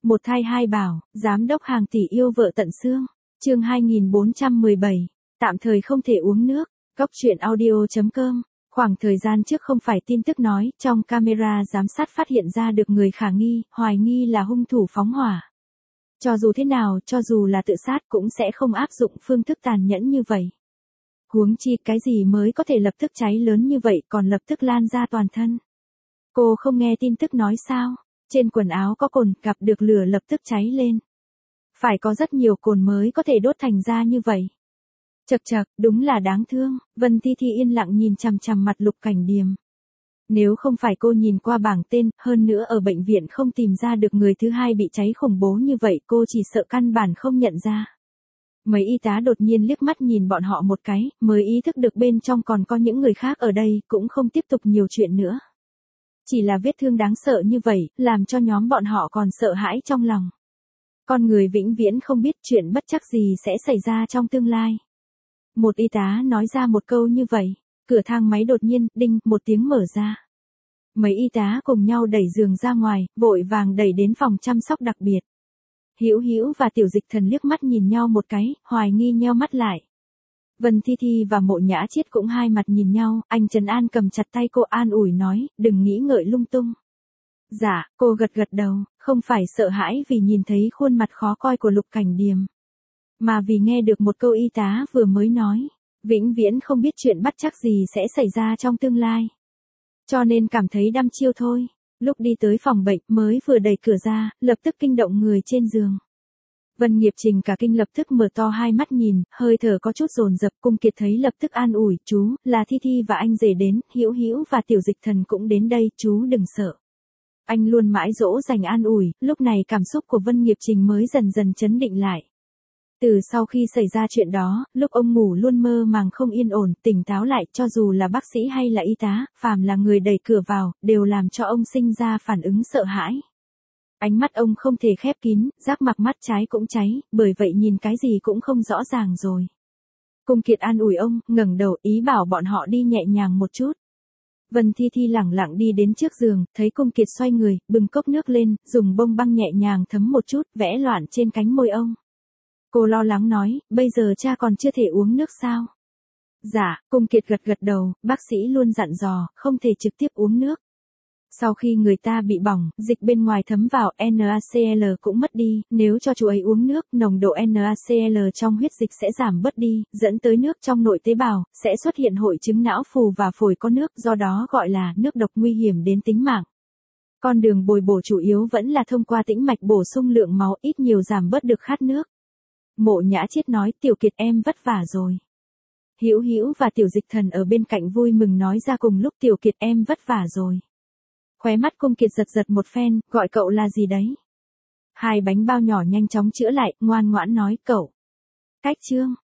Một thai hai bảo, giám đốc hàng tỷ yêu vợ tận xương. Chương 2417. Tạm thời không thể uống nước. Góc truyện audio.com. Khoảng thời gian trước không phải tin tức nói, trong camera giám sát phát hiện ra được người khả nghi, hoài nghi là hung thủ phóng hỏa. Cho dù thế nào, cho dù là tự sát cũng sẽ không áp dụng phương thức tàn nhẫn như vậy. Huống chi cái gì mới có thể lập tức cháy lớn như vậy còn lập tức lan ra toàn thân. Cô không nghe tin tức nói sao? Trên quần áo có cồn, gặp được lửa lập tức cháy lên. Phải có rất nhiều cồn mới có thể đốt thành ra như vậy. Chậc chậc, đúng là đáng thương. Vân Thi Thi yên lặng nhìn chằm chằm mặt Lục Cảnh Điềm. Nếu không phải cô nhìn qua bảng tên, hơn nữa ở bệnh viện không tìm ra được người thứ hai bị cháy khủng bố như vậy, cô chỉ sợ căn bản không nhận ra. Mấy y tá đột nhiên liếc mắt nhìn bọn họ một cái, mới ý thức được bên trong còn có những người khác ở đây, cũng không tiếp tục nhiều chuyện nữa. Chỉ là vết thương đáng sợ như vậy, làm cho nhóm bọn họ còn sợ hãi trong lòng. Con người vĩnh viễn không biết chuyện bất trắc gì sẽ xảy ra trong tương lai. Một y tá nói ra một câu như vậy, cửa thang máy đột nhiên, đinh, một tiếng mở ra. Mấy y tá cùng nhau đẩy giường ra ngoài, vội vàng đẩy đến phòng chăm sóc đặc biệt. Hữu Hữu và Tiểu Dịch Thần liếc mắt nhìn nhau một cái, hoài nghi nheo mắt lại. Vân Thi Thi và Mộ Nhã Chiết cũng hai mặt nhìn nhau, anh Trần An cầm chặt tay cô an ủi nói, đừng nghĩ ngợi lung tung. Dạ, cô gật gật đầu, không phải sợ hãi vì nhìn thấy khuôn mặt khó coi của Lục Cảnh Điềm. Mà vì nghe được một câu y tá vừa mới nói, vĩnh viễn không biết chuyện bất trắc gì sẽ xảy ra trong tương lai. Cho nên cảm thấy đăm chiêu thôi. Lúc đi tới phòng bệnh mới vừa đẩy cửa ra, lập tức kinh động người trên giường. Vân Nghiệp Trình cả kinh lập tức mở to hai mắt nhìn, hơi thở có chút dồn dập. Cung Kiệt thấy lập tức an ủi, chú, là Thi Thi và anh rể đến, Hữu Hữu và Tiểu Dịch Thần cũng đến đây, chú đừng sợ. Anh luôn mãi dỗ dành an ủi, lúc này cảm xúc của Vân Nghiệp Trình mới dần dần chấn định lại. Từ sau khi xảy ra chuyện đó, lúc ông ngủ luôn mơ màng không yên ổn, tỉnh táo lại, cho dù là bác sĩ hay là y tá, phàm là người đẩy cửa vào, đều làm cho ông sinh ra phản ứng sợ hãi. Ánh mắt ông không thể khép kín, giác mạc mắt trái cũng cháy, bởi vậy nhìn cái gì cũng không rõ ràng rồi. Cung Kiệt an ủi ông, ngẩng đầu ý bảo bọn họ đi nhẹ nhàng một chút. Vân Thi Thi lẳng lặng đi đến trước giường, thấy Cung Kiệt xoay người, bưng cốc nước lên, dùng bông băng nhẹ nhàng thấm một chút, vẽ loạn trên cánh môi ông. Cô lo lắng nói, bây giờ cha còn chưa thể uống nước sao? Dạ, Cung Kiệt gật gật đầu, bác sĩ luôn dặn dò, không thể trực tiếp uống nước. Sau khi người ta bị bỏng, dịch bên ngoài thấm vào, NaCl cũng mất đi, nếu cho chú ấy uống nước, nồng độ NaCl trong huyết dịch sẽ giảm bớt đi, dẫn tới nước trong nội tế bào, sẽ xuất hiện hội chứng não phù và phổi có nước, do đó gọi là nước độc nguy hiểm đến tính mạng. Con đường bồi bổ chủ yếu vẫn là thông qua tĩnh mạch bổ sung lượng máu, ít nhiều giảm bớt được khát nước. Mộ Nhã Chiết nói, Tiểu Kiệt em vất vả rồi. Hữu Hữu và Tiểu Dịch Thần ở bên cạnh vui mừng nói ra cùng lúc, Tiểu Kiệt em vất vả rồi. Khóe mắt Cung Kiệt giật giật một phen, gọi cậu là gì đấy? Hai bánh bao nhỏ nhanh chóng chữa lại, ngoan ngoãn nói, cậu. Cách Trương.